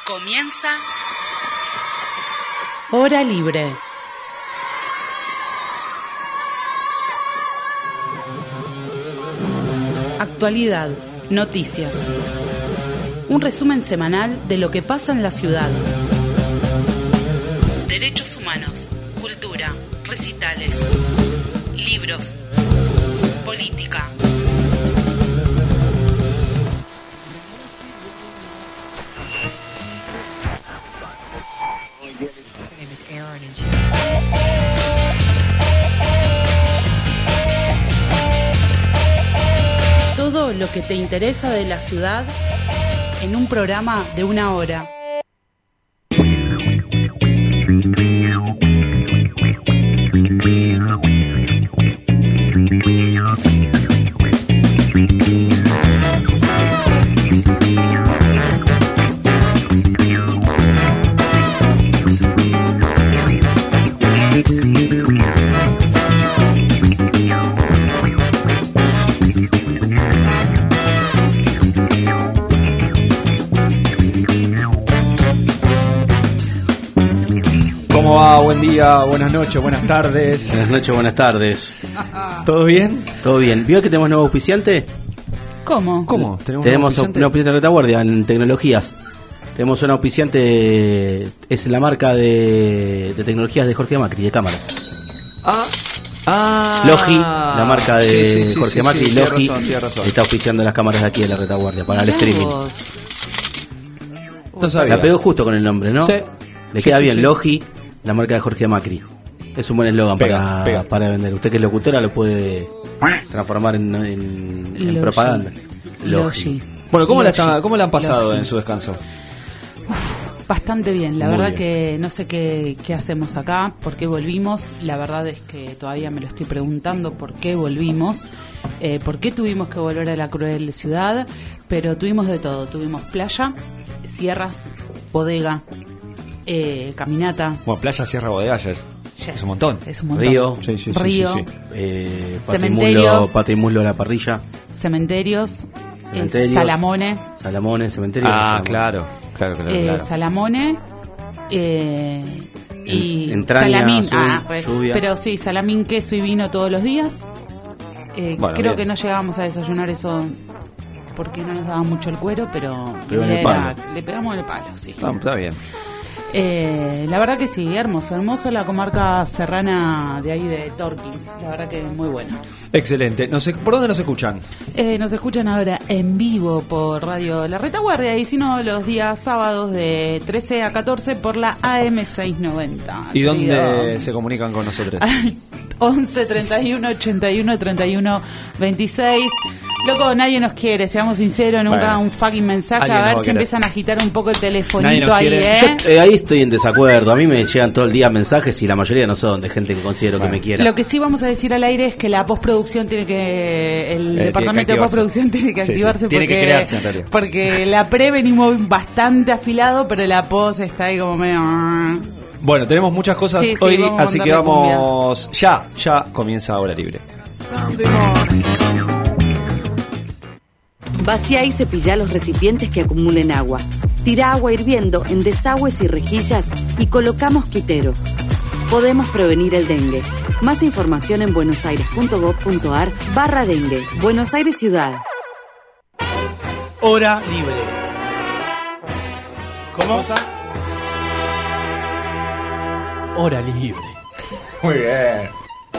Comienza Hora Libre. Actualidad, noticias. Un resumen semanal de lo que pasa en la ciudad. Derechos humanos, cultura, recitales, libros, política. Todo lo que te interesa de la ciudad en un programa de 1 hora. ¿Cómo va? Buen día, buenas noches, buenas tardes. Buenas noches, buenas tardes. ¿Todo bien? ¿Todo bien? ¿Vio que tenemos nuevo auspiciante? ¿Cómo? Tenemos un auspiciante de retaguardia en tecnologías. Tenemos un auspiciante, es la marca de tecnologías de Jorge Macri, de cámaras. Logi, la marca de Jorge Macri, Logi, tiene razón. está auspiciando las cámaras de aquí de la retaguardia para el streaming. No sabía. La pegó justo con el nombre, ¿no? Sí. Le queda Sí, bien, sí. Logi, la marca de Jorge Macri. Es un buen eslogan Pega. para vender. Usted que es locutora lo puede transformar en Logi. propaganda. Logi. Bueno, ¿cómo Logi. la han pasado Logi. en su descanso? Bastante bien, la Muy verdad bien. que no sé qué hacemos acá, por qué volvimos, la verdad es que todavía me lo estoy preguntando por qué volvimos, por qué tuvimos que volver a la cruel ciudad, pero tuvimos de todo, tuvimos playa, sierras, bodega, caminata. Bueno, Playa Sierra Bodega ya es Yes, un montón. Es un montón. Río. Sí. Río, Cementerios. Pata y muslo a la parrilla. cementerios, Cementerios. Salamone, Salamones, cementerio. Claro. Salamone y Entraña, salamín, azul, lluvia. pero sí, salamín, queso y vino todos los días. Bueno, creo bien. que no llegábamos a desayunar eso porque no nos daba mucho el cuero, pero Pegó en el palo. le pegamos en el palo, sí. Está bien. La verdad que sí, hermoso la comarca serrana de ahí de Torkins, la verdad que muy bueno. Excelente. ¿Por dónde nos escuchan? Nos escuchan ahora en vivo por Radio La Retaguardia y si no los días sábados de 13 a 14 por la AM 690. ¿Y dónde Querido. se comunican con nosotros? 11 31 81 31 26. Loco, nadie nos quiere, seamos sinceros, nunca Bueno. un fucking mensaje. Alguien A nos ver va a si querer. empiezan a agitar un poco el Nadie telefonito nos ahí, quiere. Yo ahí estoy en desacuerdo. A mí me llegan todo el día mensajes y la mayoría no son de gente que considero Bueno. que me quiera. Lo que sí vamos a decir al aire es que la postproducción tiene que... El Tiene departamento que de activarse. postproducción tiene que Sí, activarse tiene porque... que crearse, en realidad. Porque la pre venimos bastante afilado, pero la post está ahí como medio... Bueno, tenemos muchas cosas Sí, hoy, vamos a así que mandarle vamos... Ya comienza Hora Libre. Vacía y cepilla los recipientes que acumulen agua. Tira agua hirviendo en desagües y rejillas y coloca mosquiteros. Podemos prevenir el dengue. Más información en buenosaires.gov.ar/dengue. Buenos Aires Ciudad. Hora Libre. ¿Cómo? Hora Libre. Muy bien.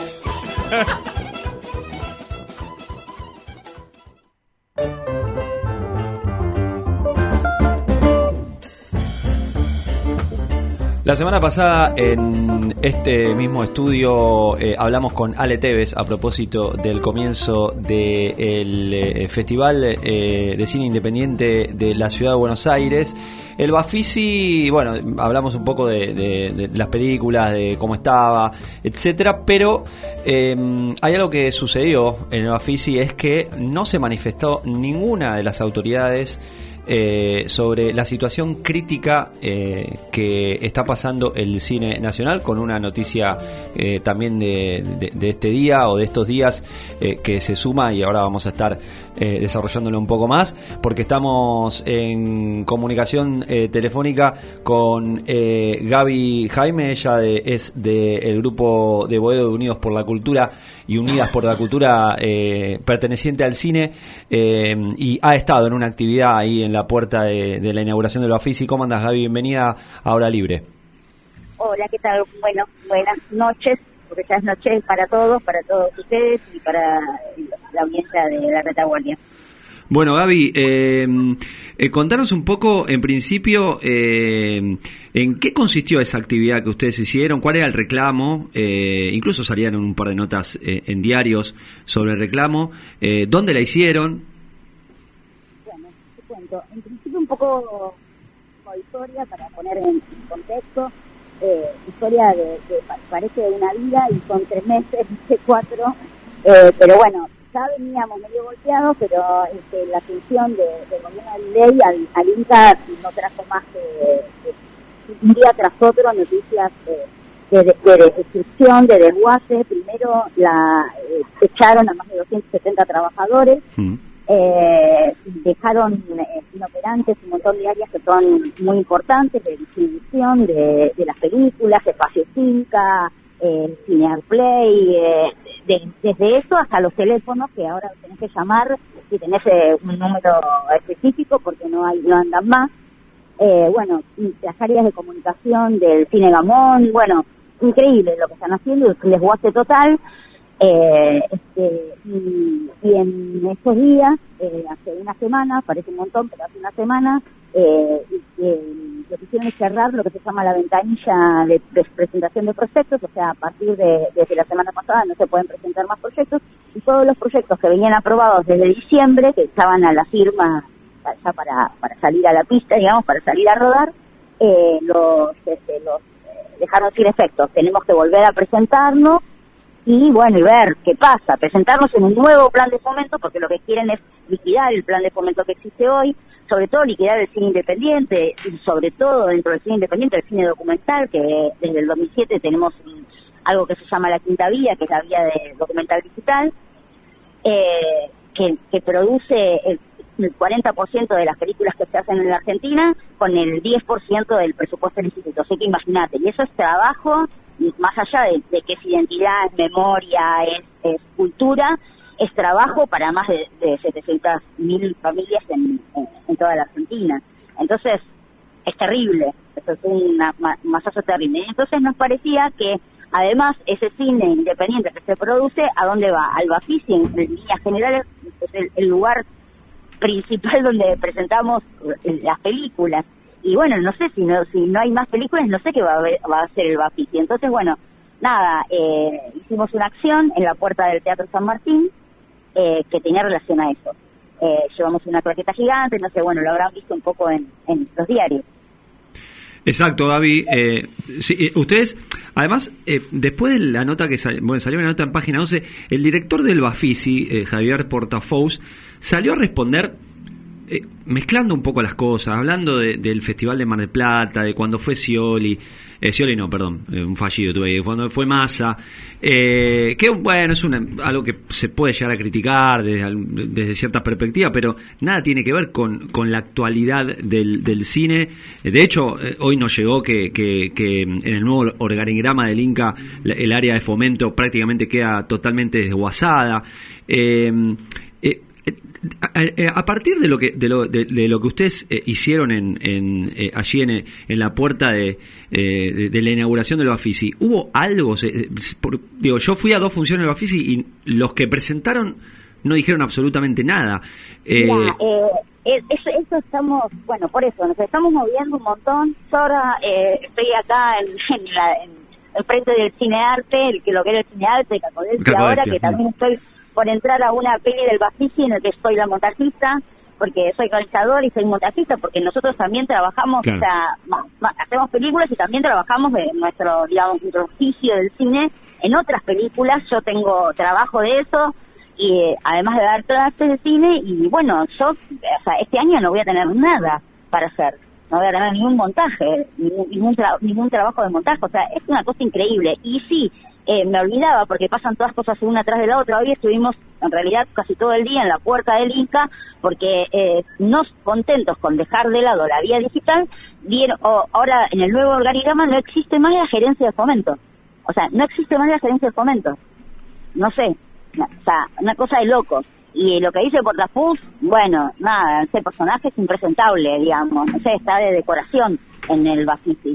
La semana pasada en este mismo estudio hablamos con Ale Tevez a propósito del comienzo del Festival de Cine Independiente de la Ciudad de Buenos Aires. El Bafisi, bueno, hablamos un poco de las películas, de cómo estaba, etcétera, pero hay algo que sucedió en el Bafisi, es que no se manifestó ninguna de las autoridades sobre la situación crítica que está pasando el cine nacional, con una noticia también de este día o de estos días que se suma, y ahora vamos a estar desarrollándolo un poco más, porque estamos en comunicación telefónica con Gaby Jaime. Ella es del grupo de Boedo de Unidos por la Cultura y Unidas por la Cultura, perteneciente al cine, y ha estado en una actividad ahí en la puerta de la inauguración del Bafisi. ¿Cómo andas, Gaby? Bienvenida a Hora Libre. Hola, ¿qué tal? Bueno, buenas noches, porque ya es noche para todos ustedes y para la audiencia de la Retaguardia. Bueno, Gaby, contanos un poco, en principio, en qué consistió esa actividad que ustedes hicieron, cuál era el reclamo, incluso salían un par de notas en diarios sobre el reclamo, dónde la hicieron. Bueno, te cuento, en principio un poco como historia para poner en contexto, historia parece de una vida y son 3 meses, 4, pero bueno, ya veníamos medio golpeados, pero la atención del gobierno de ley al INCA no trajo más que un día tras otro noticias de destrucción, de desguace. Primero echaron a más de 270 trabajadores, dejaron inoperantes un montón de áreas que son muy importantes, de distribución de las películas, espacio Cinca, Cinear Play, desde eso hasta los teléfonos, que ahora tenés que llamar si tenés un número específico porque no andan más. Bueno, las áreas de comunicación del Cine Gamón, bueno, increíble lo que están haciendo, un desguace total. Y en estos días, hace una semana, parece un montón, pero hace una semana, lo que hicieron es cerrar lo que se llama la ventanilla de presentación de proyectos, o sea, a partir desde la semana pasada no se pueden presentar más proyectos, y todos los proyectos que venían aprobados desde diciembre, que estaban a la firma ya para salir a la pista, digamos, para salir a rodar, los dejaron sin efectos. Tenemos que volver a presentarnos y bueno, y ver qué pasa, presentarnos en un nuevo plan de fomento, porque lo que quieren es liquidar el plan de fomento que existe hoy, sobre todo liquidar el cine independiente, y sobre todo dentro del cine independiente el cine documental, que desde el 2007 tenemos algo que se llama la Quinta Vía, que es la vía de documental digital, que produce el 40% de las películas que se hacen en la Argentina con el 10% del presupuesto del instituto. Así que imagínate, y eso es trabajo, más allá de que es identidad, es memoria, es cultura, es trabajo para más de 700.000 familias en toda la Argentina. Entonces, es terrible, eso es un masazo terrible. Entonces nos parecía que, además, ese cine independiente que se produce, ¿a dónde va? Al Bafisi, en líneas generales, es el lugar principal donde presentamos las películas. Y bueno, no sé, si no hay más películas, no sé qué va a hacer el Bafisi. Entonces, bueno, nada, hicimos una acción en la puerta del Teatro San Martín que tenía relación a eso. Llevamos una claqueta gigante, no sé, bueno, lo habrán visto un poco en los diarios. Exacto, Gaby. Sí, ustedes, además, después de la nota que salió una nota en Página 11, el director del Bafisi, Javier Portafous, salió a responder mezclando un poco las cosas, hablando del Festival de Mar del Plata, de cuando fue Scioli, un fallido tuve ahí, cuando fue Massa, que bueno, es algo que se puede llegar a criticar desde cierta perspectiva, pero nada tiene que ver con la actualidad del cine. De hecho, hoy nos llegó que en el nuevo organigrama del Inca el área de fomento prácticamente queda totalmente desguazada. A partir de lo que ustedes hicieron allí en la puerta de la inauguración del Bafisi, ¿hubo algo? Yo fui a 2 funciones del Bafisi y los que presentaron no dijeron absolutamente nada. Eso estamos, bueno, por eso nos estamos moviendo un montón. Yo ahora estoy acá en frente del Cinearte, lo que era el Cinearte de Cacodelsia ahora, que también estoy por entrar a una peli del Bafisi en el que soy la montajista, porque soy realizador y soy montajista, porque nosotros también trabajamos, claro. O sea, hacemos películas y también trabajamos de nuestro oficio del cine en otras películas. Yo tengo trabajo de eso, y además de dar clases de cine, y bueno, yo, o sea, este año no voy a tener nada para hacer, no voy a tener ningún montaje, ningún trabajo de montaje, o sea, es una cosa increíble. Y sí, me olvidaba porque pasan todas cosas una tras de la otra. Hoy estuvimos en realidad casi todo el día en la puerta del Inca porque no contentos con dejar de lado la vía digital, ahora en el nuevo organigrama no existe más la gerencia de fomento. O sea, no existe más la gerencia de fomento. No sé, o sea, una cosa de locos. Y lo que dice Portafus, bueno, nada, ese personaje es impresentable, digamos, no sé, está de decoración en el Bafisi.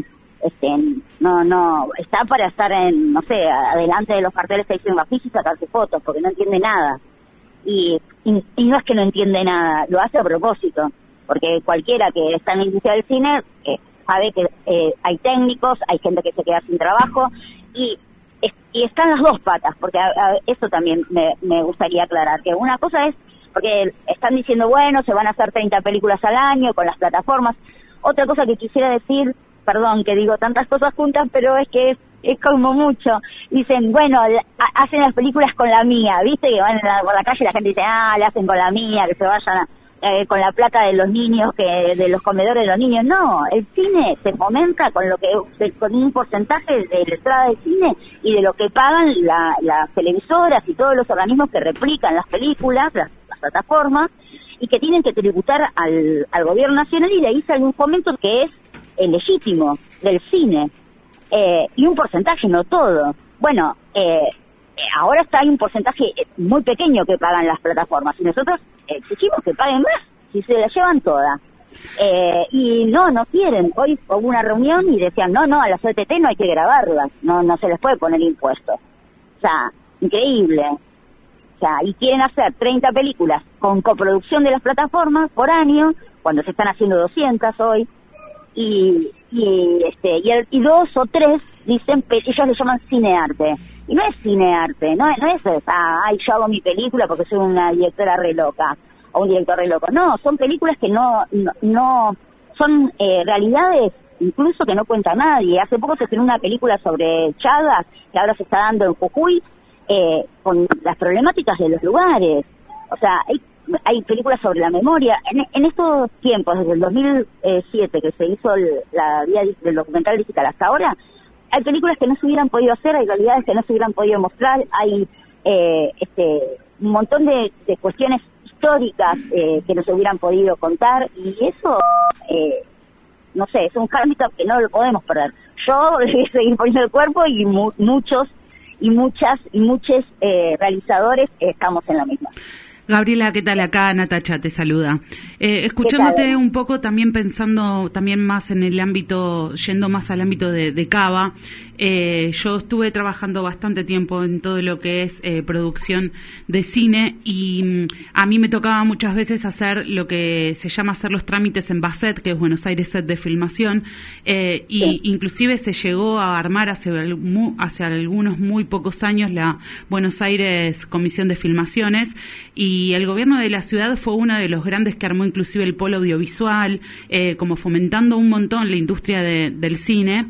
No, está para estar no sé, adelante de los carteles que dicen Bafisi y sacarse fotos, porque no entiende nada. Y no es que no entiende nada, lo hace a propósito, porque cualquiera que está en la industria del cine sabe que hay técnicos, hay gente que se queda sin trabajo, y están las dos patas, porque eso también me gustaría aclarar, que una cosa es, porque están diciendo, bueno, se van a hacer 30 películas al año con las plataformas. Otra cosa que quisiera decir, perdón que digo tantas cosas juntas, pero es que es como mucho. Dicen, bueno, hacen las películas con la mía, ¿viste? Que van por la calle y la gente dice, le hacen con la mía, que se vayan con la plata de los niños, de los comedores de los niños. No, el cine se fomenta con un porcentaje de la entrada del cine y de lo que pagan las televisoras y todos los organismos que replican las películas, las plataformas, y que tienen que tributar al gobierno nacional, y de ahí sale un fomento que es el legítimo del cine, y un porcentaje, no todo. Bueno, ahora hay un porcentaje muy pequeño que pagan las plataformas, y nosotros exigimos que paguen más, si se la llevan todas. Y no quieren. Hoy hubo una reunión y decían, no, a las OTT no hay que grabarlas, no se les puede poner impuestos. O sea, increíble. O sea, y quieren hacer 30 películas con coproducción de las plataformas por año, cuando se están haciendo 200 hoy, y 2 o 3 dicen, ellos le llaman cinearte. Y no es cinearte, no es yo hago mi película porque soy una directora re loca, o un director re loco. No, son películas que no son realidades incluso que no cuenta nadie. Hace poco se estrenó una película sobre Chagas, que ahora se está dando en Jujuy, con las problemáticas de los lugares. O sea, hay películas sobre la memoria. En estos tiempos, desde el 2007 que se hizo la vía del documental digital hasta ahora, hay películas que no se hubieran podido hacer, hay realidades que no se hubieran podido mostrar, hay un montón de cuestiones históricas que no se hubieran podido contar, y eso, no sé, es un hándicap que no lo podemos perder. Yo voy a seguir poniendo el cuerpo, y muchos realizadores estamos en la misma. Gabriela, ¿qué tal? Acá Natacha te saluda. Escuchándote un poco, también pensando también más en el ámbito, yendo más al ámbito de Cava, yo estuve trabajando bastante tiempo en todo lo que es producción de cine, y a mí me tocaba muchas veces hacer lo que se llama hacer los trámites en BASET, que es Buenos Aires Set de Filmación, y inclusive se llegó a armar hace algunos muy pocos años la Buenos Aires Comisión de Filmaciones, y el gobierno de la ciudad fue uno de los grandes que armó inclusive el polo audiovisual, como fomentando un montón la industria del cine,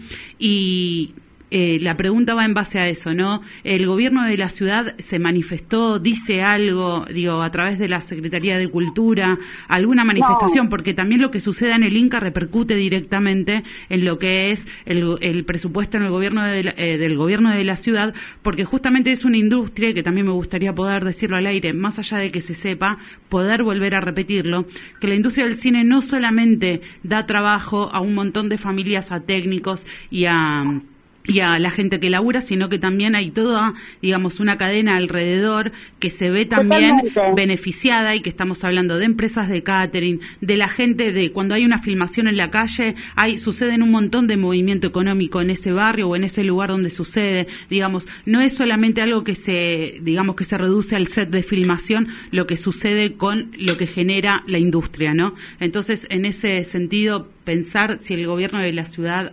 y la pregunta va en base a eso, ¿no? El gobierno de la ciudad se manifestó, dice algo, a través de la Secretaría de Cultura, alguna manifestación, porque también lo que suceda en el Inca repercute directamente en lo que es el presupuesto en el gobierno del gobierno de la ciudad, porque justamente es una industria que también me gustaría poder decirlo al aire, más allá de que se sepa, poder volver a repetirlo, que la industria del cine no solamente da trabajo a un montón de familias, a técnicos y a la gente que labura, sino que también hay toda, una cadena alrededor que se ve también beneficiada, y que estamos hablando de empresas de catering, de la gente, de cuando hay una filmación en la calle, suceden un montón de movimiento económico en ese barrio o en ese lugar donde sucede, no es solamente algo que se reduce al set de filmación, lo que sucede con lo que genera la industria, ¿no? Entonces, en ese sentido, pensar si el gobierno de la ciudad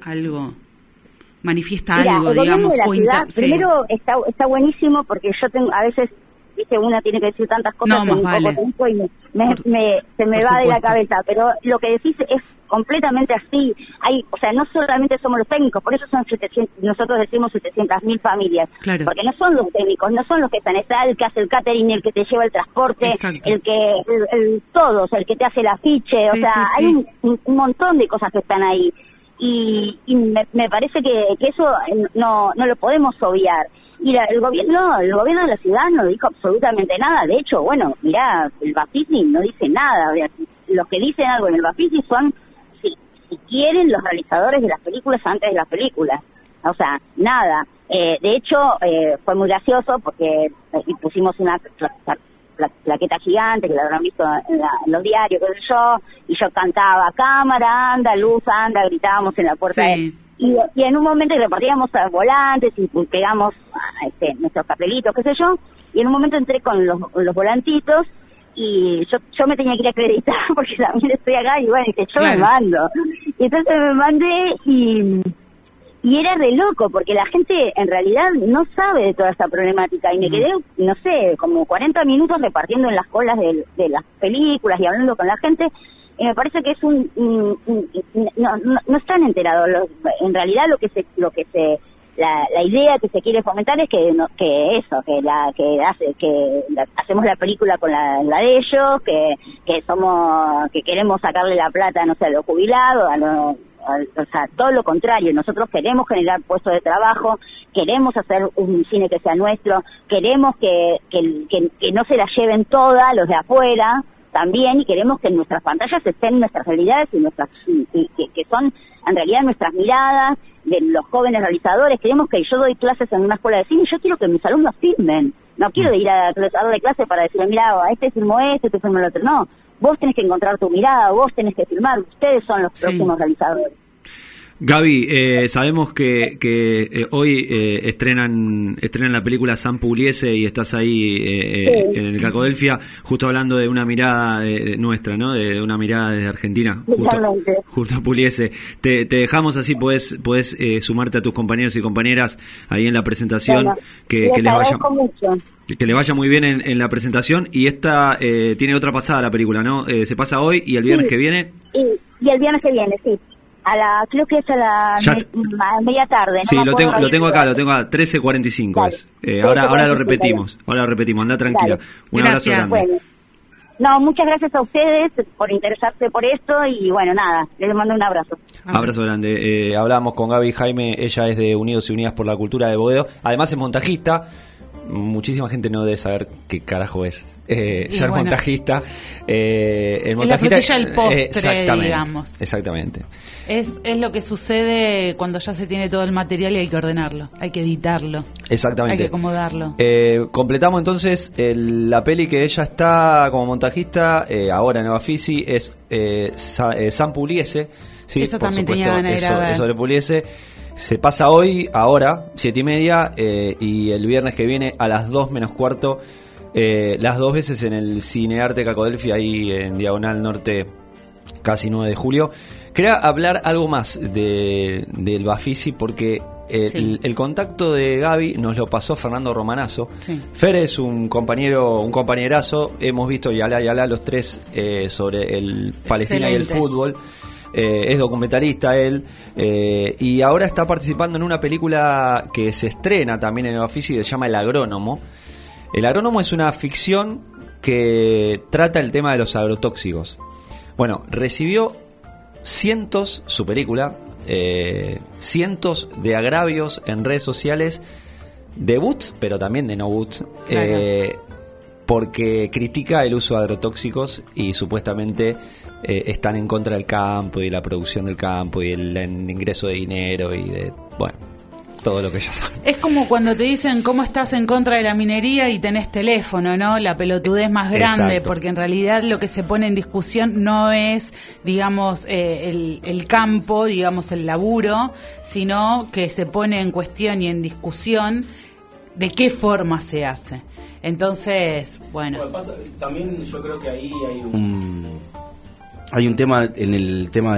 manifiesta algo, el gobierno de la ciudad, primero está buenísimo, porque yo tengo, a veces, una tiene que decir tantas cosas en poco tiempo y se me va de la cabeza, pero lo que decís es completamente así. No solamente somos los técnicos, por eso son 700, nosotros decimos 700.000 familias, claro, porque no son los técnicos, no son los que están, está el que hace el catering, el que te lleva el transporte, exacto, todos, el que te hace el afiche, hay un montón de cosas que están ahí. Y me parece que eso no lo podemos obviar. Y el gobierno de la ciudad no dijo absolutamente nada. De hecho, bueno, mirá, el Bafisi no dice nada. O sea, los que dicen algo en el Bafisi son, si quieren, los realizadores de las películas antes de las películas. O sea, nada. De hecho, fue muy gracioso porque pusimos una plaqueta gigante que la habrán visto en los diarios, qué sé yo, y yo cantaba, cámara, anda, luz, anda, gritábamos en la puerta. Sí. Y en un momento repartíamos volantes y pegamos nuestros papelitos, qué sé yo, y en un momento entré con los volantitos y yo me tenía que ir a acreditar porque también estoy acá y bueno, dije, yo me mando. Y entonces me mandé y era re loco porque la gente en realidad no sabe de toda esta problemática y me quedé, no sé, como 40 minutos repartiendo en las colas de las películas y hablando con la gente. Y me parece que es no están enterados. En realidad la idea que se quiere fomentar es que hacemos la película con la de ellos, que queremos sacarle la plata, no sé, a los jubilados, o sea, todo lo contrario. Nosotros queremos generar puestos de trabajo, queremos hacer un cine que sea nuestro, queremos que no se la lleven todas los de afuera también, y queremos que en nuestras pantallas estén nuestras realidades y que son en realidad nuestras miradas de los jóvenes realizadores. Queremos que yo doy clases en una escuela de cine y yo quiero que mis alumnos filmen. No quiero ir a darle clase para decirle, mira, este filmó este filmó el otro. No, vos tenés que encontrar tu mirada, vos tenés que filmar, ustedes son los próximos realizadores. Gaby, sabemos que hoy estrenan la película San Pugliese y estás ahí en el Cacodelfia, justo hablando de una mirada nuestra, ¿no? De una mirada desde Argentina, justo a Pugliese. Te dejamos así, podés sumarte a tus compañeros y compañeras ahí en la presentación, bueno, que les vaya muy bien en la presentación. Y esta tiene otra pasada la película, ¿no? Se pasa hoy y el viernes que viene. Y el viernes que viene, sí. Creo que es a la media tarde. Sí, lo tengo acá, 13:45 es. Ahora lo repetimos, anda tranquila. Dale. Un abrazo grande. Bueno. No, muchas gracias a ustedes por interesarse por esto y bueno, nada, les mando un abrazo. Abrazo grande. Hablamos con Gaby Jaime, ella es de Unidos y Unidas por la Cultura de Boedo, además es montajista. Muchísima gente no debe saber qué carajo es ser montajista. El montajista es la frutilla del postre, digamos. Exactamente. Es lo que sucede cuando ya se tiene todo el material y hay que ordenarlo, hay que editarlo. Exactamente. Hay que acomodarlo. Completamos entonces la peli que ella está como montajista ahora en Bafisi, es San Pugliese. Sí, eso también tenía ganas de grabar. Eso de Pugliese. Se pasa hoy, ahora, 7:30, y el viernes que viene a las 2 menos cuarto, las dos veces en el Cinearte Cacodelfia, ahí en Diagonal Norte, casi 9 de julio. Quería hablar algo más del Bafisi, porque el contacto de Gaby nos lo pasó Fernando Romanazo. Sí. Fer es un compañerazo, hemos visto Yala los tres sobre el Palestina y el fútbol. Es documentalista él, y ahora está participando en una película que se estrena también en el Bafisi, se llama El Agrónomo. El Agrónomo es una ficción que trata el tema de los agrotóxicos. Bueno, recibió su película, cientos de agravios en redes sociales, de bots, pero también de no bots, porque critica el uso de agrotóxicos y supuestamente están en contra del campo y la producción del campo y el ingreso de dinero y de, bueno, todo lo que ya saben. Es como cuando te dicen cómo estás en contra de la minería y tenés teléfono, ¿no? La pelotudez más grande. Exacto. Porque en realidad lo que se pone en discusión no es, digamos, el campo, digamos, el laburo, sino que se pone en cuestión y en discusión de qué forma se hace. Entonces, bueno. También yo creo que ahí hay un tema en el tema.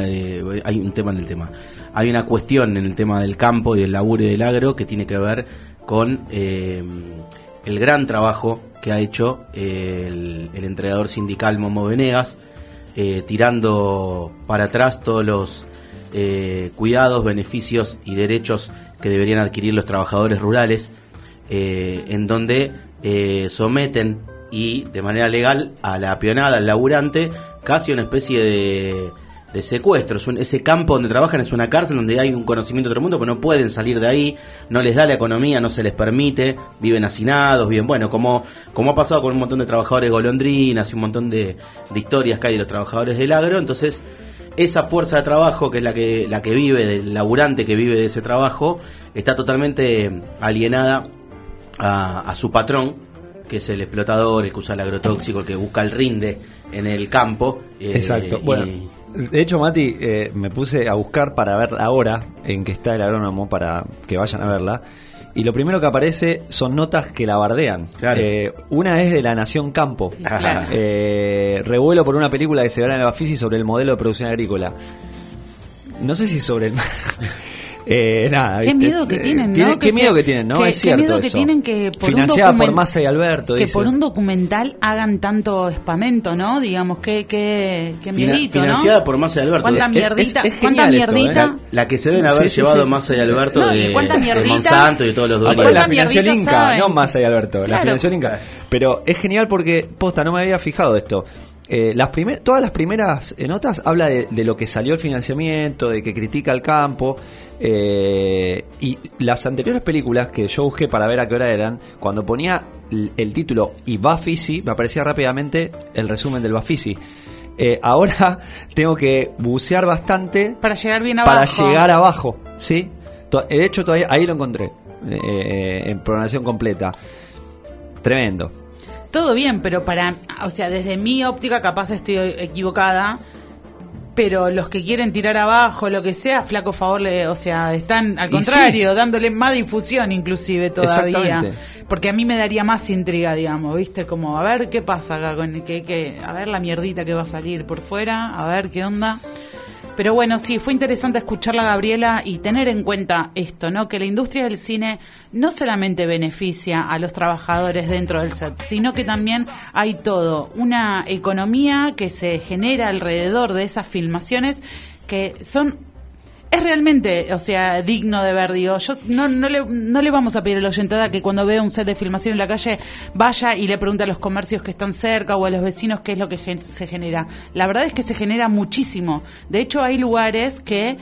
Hay una cuestión en el tema del campo y del laburo y del agro que tiene que ver con el gran trabajo que ha hecho el entrenador sindical Momo Venegas, tirando para atrás todos los cuidados, beneficios y derechos que deberían adquirir los trabajadores rurales, en donde someten y de manera legal a la peonada, al laburante, casi una especie de secuestro. Ese campo donde trabajan es una cárcel donde hay un conocimiento tremendo, pero no pueden salir de ahí, no les da la economía, no se les permite, viven hacinados, viven, bueno, como ha pasado con un montón de trabajadores golondrinas y un montón de historias que hay de los trabajadores del agro. Entonces, esa fuerza de trabajo, que es la que vive, del laburante que vive de ese trabajo, está totalmente alienada a su patrón, que es el explotador, el que usa el agrotóxico, el que busca el rinde en el campo. Exacto. Bueno, de hecho, Mati, me puse a buscar para ver la hora en que está el agrónomo, para que vayan a verla, y lo primero que aparece son notas que la bardean. Claro. Una es de La Nación Campo. Claro. Revuelo por una película que se verá en el Bafisi sobre el modelo de producción agrícola. No sé si sobre el... nada, qué miedo que tienen, ¿no? Qué miedo que tienen, ¿no? Es cierto, qué miedo que eso. tienen que por financiada un por Massa y Alberto, que dice. por un documental hagan tanto espamento, ¿no? Digamos, qué miedito, financiada ¿no? por Massa y Alberto. ¿Cuánta mierdita? es ¿Cuánta genial esto, mierdita? La que se deben haber llevado Massa y Alberto No, ¿y de cuánta mierdita? Monsanto y de todos los dueños. Aparte la ¿Cuánta financió el mierdita Inca, saben? no Massa y Alberto, la Claro. financió el Inca. Pero es genial porque, posta, no me había fijado esto. Todas las primeras notas habla de lo que salió el financiamiento, de que critica al campo, y las anteriores películas que yo busqué para ver a qué hora eran, cuando ponía el título y Bafisi, me aparecía rápidamente el resumen del Bafisi. Ahora tengo que bucear bastante Para llegar bien abajo. para llegar abajo, ¿sí? De hecho, todavía ahí lo encontré, en programación completa. Tremendo. Todo bien, pero o sea, desde mi óptica capaz estoy equivocada, pero los que quieren tirar abajo, lo que sea, flaco favor, o sea, están al contrario, sí, dándole más difusión inclusive todavía. Exactamente. Porque a mí me daría más intriga, digamos, ¿viste? Como, a ver qué pasa acá, a ver la mierdita que va a salir por fuera, a ver qué onda. Pero bueno, sí, fue interesante escucharla a Gabriela y tener en cuenta esto, ¿no? Que la industria del cine no solamente beneficia a los trabajadores dentro del set, sino que también hay todo, una economía que se genera alrededor de esas filmaciones que es realmente, o sea, digno de ver, digo. Yo no le vamos a pedir a la oyentada que cuando vea un set de filmación en la calle vaya y le pregunte a los comercios que están cerca o a los vecinos qué es lo que se genera. La verdad es que se genera muchísimo. De hecho, hay lugares que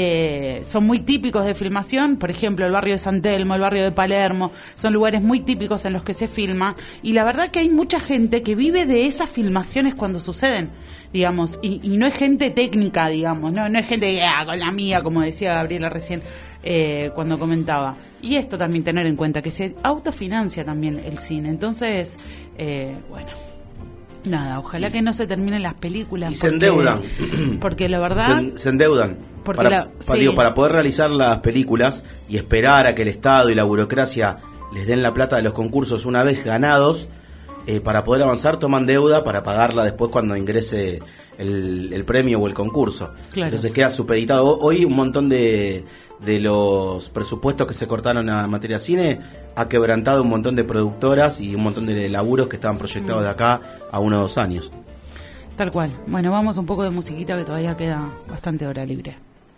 son muy típicos de filmación, por ejemplo, el barrio de San Telmo, el barrio de Palermo, son lugares muy típicos en los que se filma, y la verdad que hay mucha gente que vive de esas filmaciones cuando suceden, digamos, y no es gente técnica, digamos, no es gente con la mía, como decía Gabriela recién cuando comentaba. Y esto también tener en cuenta que se autofinancia también el cine. Entonces, bueno, nada, ojalá que no se terminen las películas. Y se endeudan. Porque la verdad... Se endeudan. Porque para poder realizar las películas y esperar a que el Estado y la burocracia les den la plata de los concursos una vez ganados, para poder avanzar toman deuda para pagarla después cuando ingrese el premio o el concurso. Claro. Entonces queda supeditado. Hoy un montón de los presupuestos que se cortaron a materia cine ha quebrantado un montón de productoras y un montón de laburos que estaban proyectados de acá a 1 o 2 años. Tal cual. Bueno, vamos un poco de musiquita que todavía queda bastante hora libre.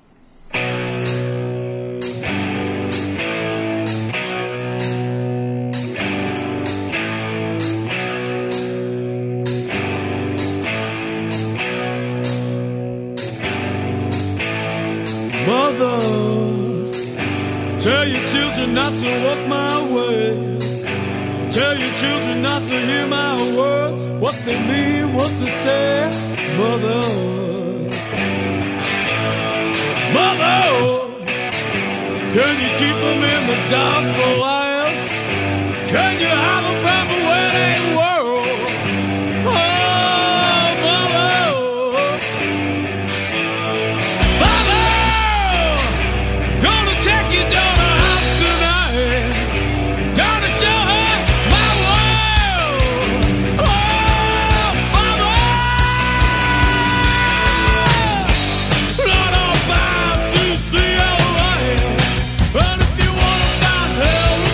Mother, tell your children not to walk my way. Tell your children not to hear my words, what they mean, what they say. Mother, Mother, can you keep them in the dark for a while? Can you have them from a wedding world? Oh, Mother, Mother, gonna take your daughter out tonight. Gonna show her my world. Oh, Mother, not about to see your life. And if you wanna find hell,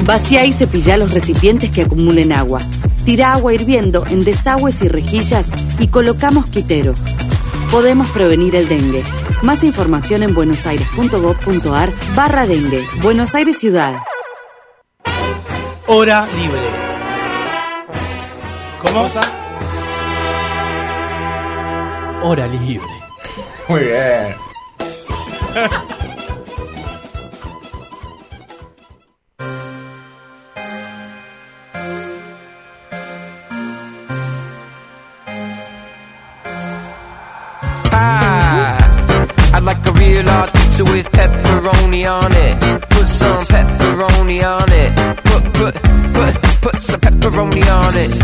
Vacía y cepilla los recipientes que acumulen agua. Tira agua hirviendo en desagües y rejillas y coloca mosquiteros. Podemos prevenir el dengue. Más información en buenosaires.gov.ar/dengue. Buenos Aires Ciudad. Hora libre. ¿Cómo? Hora libre. Muy bien. I'd like a real large pizza with pepperoni on it. Put some pepperoni on it. Put some pepperoni on it.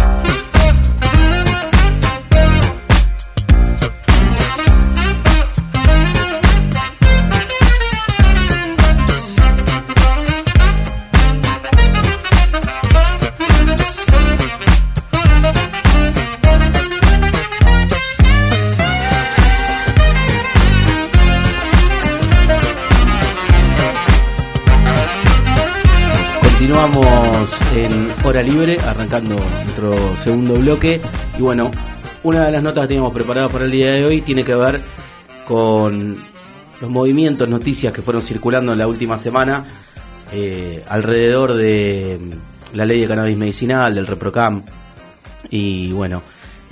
Continuamos en Hora Libre, arrancando nuestro segundo bloque. Y bueno, una de las notas que teníamos preparadas para el día de hoy tiene que ver con los movimientos, noticias que fueron circulando en la última semana alrededor de la ley de cannabis medicinal, del ReproCam. Y bueno,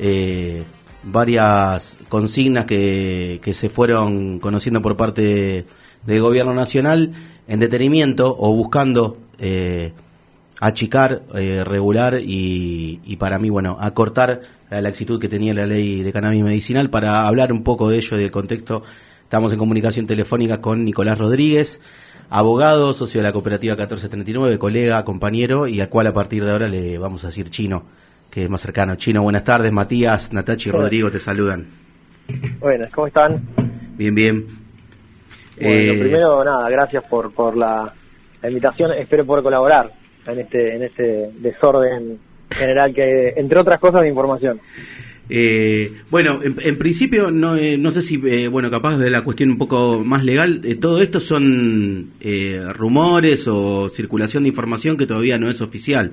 varias consignas que se fueron conociendo por parte del gobierno nacional en detenimiento o buscando achicar, regular y para mí, bueno, acortar la laxitud que tenía la ley de cannabis medicinal. Para hablar un poco de ello y del contexto, estamos en comunicación telefónica con Nicolás Rodríguez, abogado, socio de la cooperativa 1439, colega, compañero, y al cual a partir de ahora le vamos a decir Chino, que es más cercano. Chino, buenas tardes. Matías, Natachi y Rodrigo te saludan. Buenas, ¿cómo están? Bien, bien. Bueno, primero, nada, gracias por la invitación. Espero poder colaborar en este desorden general que, entre otras cosas, de información. Bueno, en principio, no sé si, bueno, capaz de la cuestión un poco más legal, todo esto son rumores o circulación de información que todavía no es oficial.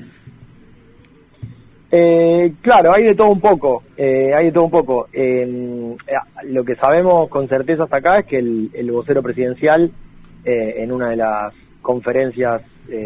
Claro, hay de todo un poco. Lo que sabemos con certeza hasta acá es que el vocero presidencial, en una de las conferencias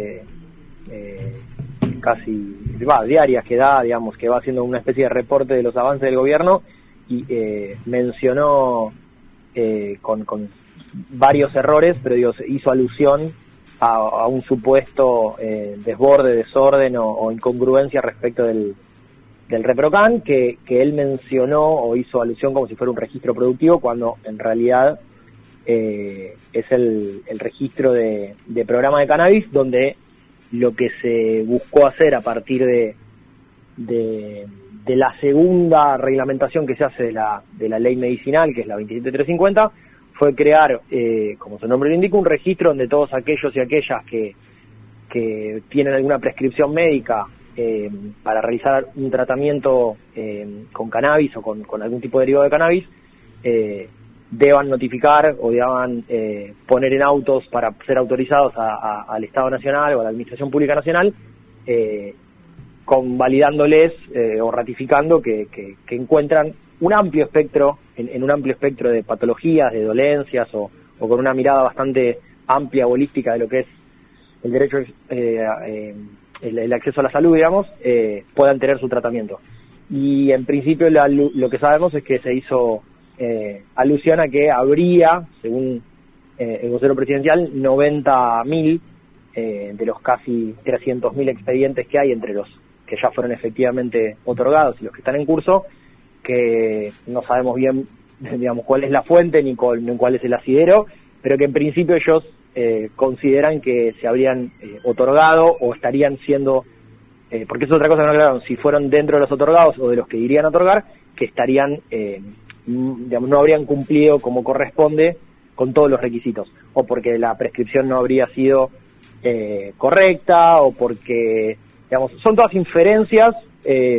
casi diarias que da, digamos, que va haciendo una especie de reporte de los avances del gobierno, y mencionó con varios errores, pero hizo alusión a un supuesto desborde, desorden o incongruencia respecto del ReproCam, que él mencionó o hizo alusión como si fuera un registro productivo, cuando en realidad es el registro de programa de cannabis, donde lo que se buscó hacer a partir de la segunda reglamentación que se hace de la ley medicinal, que es la 27350, fue crear, como su nombre lo indica, un registro donde todos aquellos y aquellas que tienen alguna prescripción médica para realizar un tratamiento con cannabis o con algún tipo de derivado de cannabis, deban notificar o deban poner en autos para ser autorizados al Estado Nacional o a la Administración Pública Nacional, convalidándoles o ratificando que encuentran un amplio espectro, en un amplio espectro de patologías, de dolencias o con una mirada bastante amplia, holística de lo que es el derecho, el acceso a la salud, digamos, puedan tener su tratamiento. Y en principio lo que sabemos es que se hizo alusión a que habría, según el vocero presidencial, 90.000 de los casi 300.000 expedientes que hay entre los que ya fueron efectivamente otorgados y los que están en curso, que no sabemos bien, digamos, cuál es la fuente ni cuál es el asidero, pero que en principio ellos consideran que se habrían otorgado o estarían siendo, porque es otra cosa que no aclararon, si fueron dentro de los otorgados o de los que irían a otorgar, que estarían, digamos, no habrían cumplido como corresponde con todos los requisitos, o porque la prescripción no habría sido correcta, o porque, digamos, son todas inferencias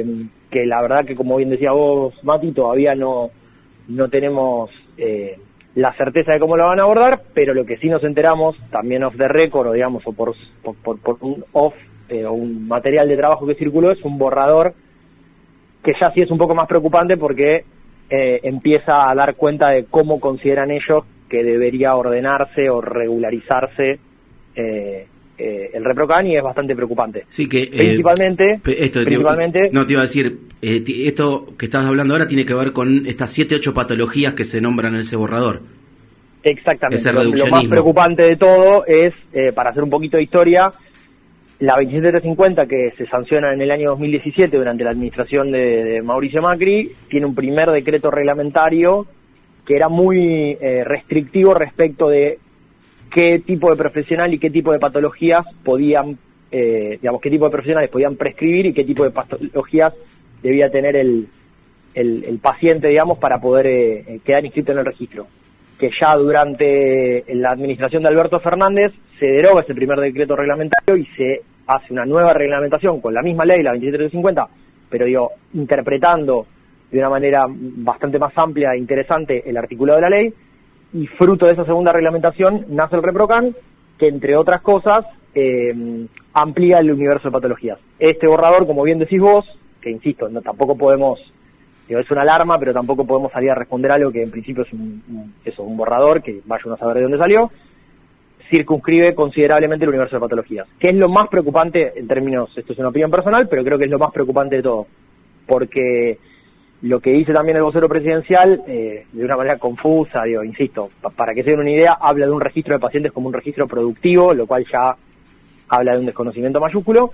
que la verdad que, como bien decía vos, Mati, todavía no tenemos la certeza de cómo lo van a abordar, pero lo que sí nos enteramos, también off the record, o digamos, o por un off, o un material de trabajo que circuló, es un borrador que ya sí es un poco más preocupante porque empieza a dar cuenta de cómo consideran ellos que debería ordenarse o regularizarse el ReproCan, y es bastante preocupante. Sí, que principalmente no te iba a decir, esto que estás hablando ahora tiene que ver con estas 7-8 patologías que se nombran en ese borrador. Exactamente. Ese lo más reduccionismo. preocupante de todo es, para hacer un poquito de historia, la 27350, que se sanciona en el año 2017 durante la administración de Mauricio Macri, tiene un primer decreto reglamentario que era muy restrictivo respecto de qué tipo de profesional y qué tipo de patologías podían, qué tipo de profesionales podían prescribir y qué tipo de patologías debía tener el paciente, digamos, para poder quedar inscrito en el registro. Que ya durante la administración de Alberto Fernández se deroga ese primer decreto reglamentario y se hace una nueva reglamentación con la misma ley, la 27350, pero interpretando de una manera bastante más amplia e interesante el articulado de la ley, y fruto de esa segunda reglamentación nace el ReproCan, que entre otras cosas amplía el universo de patologías. Este borrador, como bien decís vos, que insisto, tampoco podemos, es una alarma, pero tampoco podemos salir a responder algo que en principio es un borrador, que vaya uno a saber de dónde salió, circunscribe considerablemente el universo de patologías. ¿Qué es lo más preocupante en términos, esto es una opinión personal, pero creo que es lo más preocupante de todo? Porque lo que dice también el vocero presidencial, de una manera confusa, insisto, para que se den una idea, habla de un registro de pacientes como un registro productivo, lo cual ya habla de un desconocimiento mayúsculo,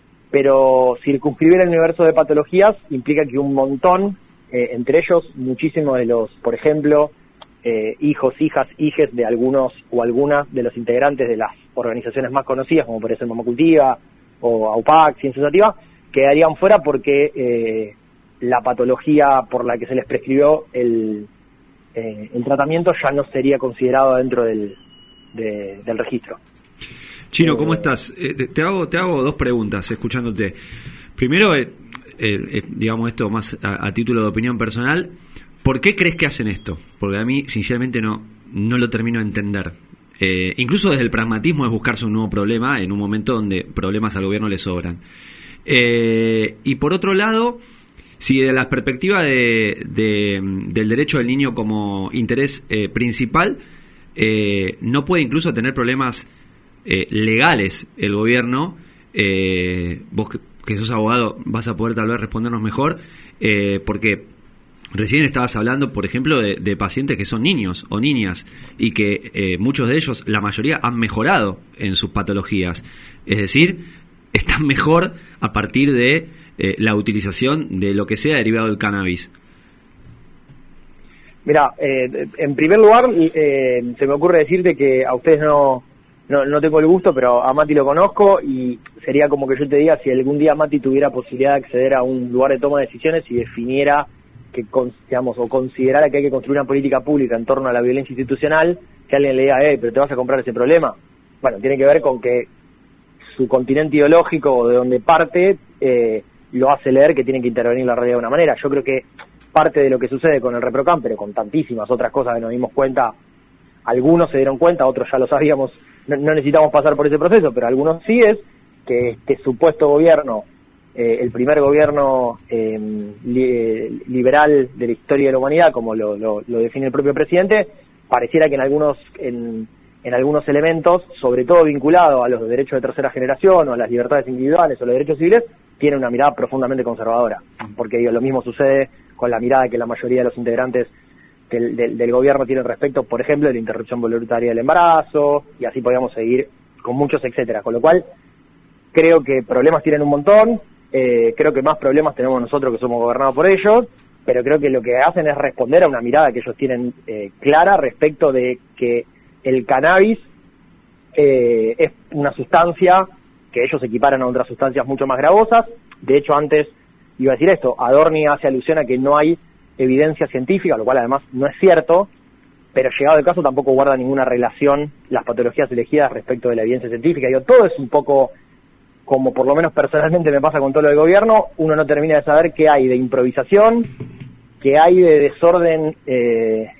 pero circunscribir el universo de patologías implica que un montón, entre ellos muchísimos de los, por ejemplo, hijos, hijas, hijes de algunos o algunas de los integrantes de las organizaciones más conocidas, como por ejemplo Mamá Cultiva o AUPAC, Ciencia Educativa, quedarían fuera porque la patología por la que se les prescribió el tratamiento ya no sería considerado dentro del registro. Chino, ¿cómo estás? Te hago dos preguntas escuchándote. Primero, digamos esto más a título de opinión personal, ¿por qué crees que hacen esto? Porque a mí, sinceramente, no lo termino de entender. Incluso desde el pragmatismo es buscarse un nuevo problema en un momento donde problemas al gobierno le sobran. Y por otro lado, si de la perspectiva del derecho del niño como interés principal, no puede incluso tener problemas legales el gobierno, vos que sos abogado vas a poder tal vez respondernos mejor, porque recién estabas hablando, por ejemplo, de pacientes que son niños o niñas y que muchos de ellos, la mayoría, han mejorado en sus patologías, es decir, están mejor a partir de la utilización de lo que sea derivado del cannabis. Mira, en primer lugar, se me ocurre decirte que a ustedes no tengo el gusto, pero a Mati lo conozco, y sería como que yo te diga, si algún día Mati tuviera posibilidad de acceder a un lugar de toma de decisiones y definiera que, digamos, o considerara que hay que construir una política pública en torno a la violencia institucional, que alguien le diga, pero te vas a comprar ese problema. Bueno, tiene que ver con que su continente ideológico o de donde parte lo hace leer que tienen que intervenir la realidad de una manera. Yo creo que parte de lo que sucede con el ReproCan, pero con tantísimas otras cosas que nos dimos cuenta, algunos se dieron cuenta, otros ya lo sabíamos, no necesitamos pasar por ese proceso, pero algunos sí, es que este supuesto gobierno, el primer gobierno liberal de la historia de la humanidad, como lo define el propio presidente, pareciera que en algunos elementos, sobre todo vinculado a los derechos de tercera generación o a las libertades individuales o los derechos civiles, tiene una mirada profundamente conservadora, porque lo mismo sucede con la mirada que la mayoría de los integrantes del gobierno tienen respecto, por ejemplo, de la interrupción voluntaria del embarazo, y así podríamos seguir con muchos etcétera, con lo cual creo que problemas tienen un montón, creo que más problemas tenemos nosotros que somos gobernados por ellos, pero creo que lo que hacen es responder a una mirada que ellos tienen clara respecto de que el cannabis es una sustancia que ellos equiparan a otras sustancias mucho más gravosas. De hecho, antes iba a decir esto, Adorni hace alusión a que no hay evidencia científica, lo cual además no es cierto, pero llegado el caso tampoco guarda ninguna relación las patologías elegidas respecto de la evidencia científica. Todo es un poco, como por lo menos personalmente me pasa con todo lo del gobierno, uno no termina de saber qué hay de improvisación, qué hay de desorden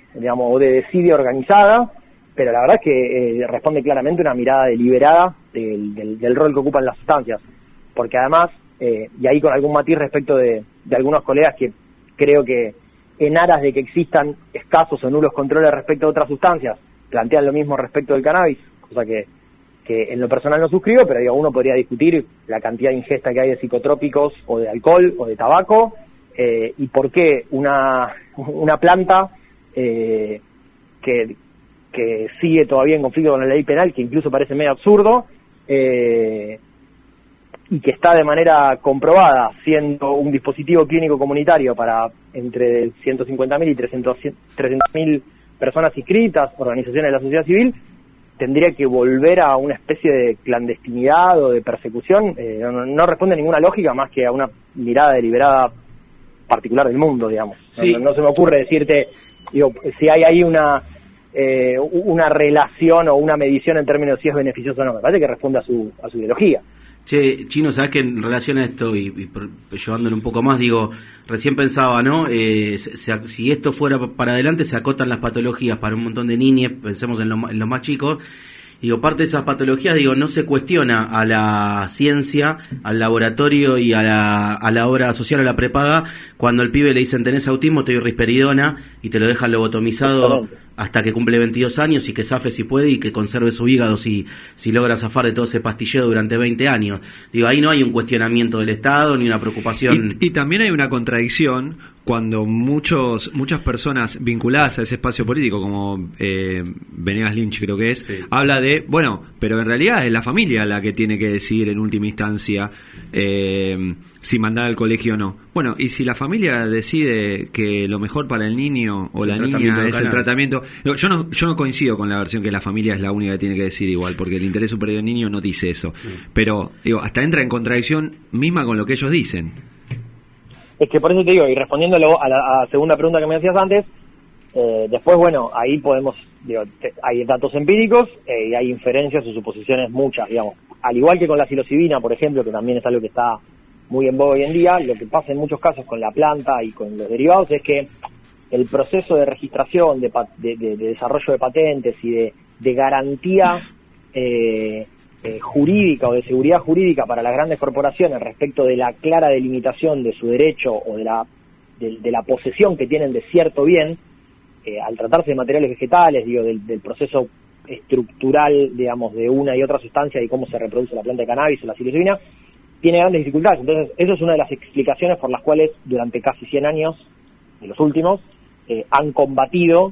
digamos, o de desidia organizada, pero la verdad es que responde claramente una mirada deliberada del rol que ocupan las sustancias, porque además, y ahí con algún matiz respecto de algunos colegas que creo que en aras de que existan escasos o nulos controles respecto a otras sustancias, plantean lo mismo respecto del cannabis, cosa que en lo personal no suscribo, pero digo, uno podría discutir la cantidad de ingesta que hay de psicotrópicos o de alcohol o de tabaco, y por qué una planta que sigue todavía en conflicto con la ley penal, que incluso parece medio absurdo, y que está de manera comprobada siendo un dispositivo clínico comunitario para entre 150.000 y 300.000 personas inscritas, organizaciones de la sociedad civil, tendría que volver a una especie de clandestinidad o de persecución. No responde a ninguna lógica más que a una mirada deliberada particular del mundo, digamos. Sí. No se me ocurre decirte, digo, si hay ahí una relación o una medición en términos de si es beneficioso o no. Me parece que responde a su ideología. Che, Chino, ¿sabes que en relación a esto y llevándolo un poco más, digo, recién pensaba, ¿no? Si esto fuera para adelante, se acotan las patologías para un montón de niños, pensemos en los más chicos. Digo, parte de esas patologías, digo, no se cuestiona a la ciencia, al laboratorio y a la obra social, a la prepaga, cuando al pibe le dicen tenés autismo, te doy risperidona y te lo dejan lobotomizado hasta que cumple 22 años y que zafe si puede y que conserve su hígado si logra zafar de todo ese pastilleo durante 20 años. Digo, ahí no hay un cuestionamiento del Estado ni una preocupación. Y también hay una contradicción cuando muchas personas vinculadas a ese espacio político, como Venegas Lynch creo que es, sí, habla de, bueno, pero en realidad es la familia la que tiene que decidir en última instancia si mandar al colegio o no. Bueno, y si la familia decide que lo mejor para el niño o la niña es el tratamiento, yo no coincido con la versión que la familia es la única que tiene que decidir igual, porque el interés superior del niño no dice eso. Pero digo, hasta entra en contradicción misma con lo que ellos dicen. Es que por eso te digo, y respondiéndolo a la segunda pregunta que me hacías antes, después, bueno, ahí podemos, digo, hay datos empíricos y hay inferencias o suposiciones muchas, digamos. Al igual que con la psilocibina, por ejemplo, que también es algo que está muy en boga hoy en día, lo que pasa en muchos casos con la planta y con los derivados es que el proceso de registración, de desarrollo de patentes y de garantía jurídica o de seguridad jurídica para las grandes corporaciones respecto de la clara delimitación de su derecho o de la posesión que tienen de cierto bien, al tratarse de materiales vegetales, digo, del proceso estructural, digamos, de una y otra sustancia y cómo se reproduce la planta de cannabis o la psilocibina, tiene grandes dificultades. Entonces, eso es una de las explicaciones por las cuales durante casi 100 años, de los últimos, han combatido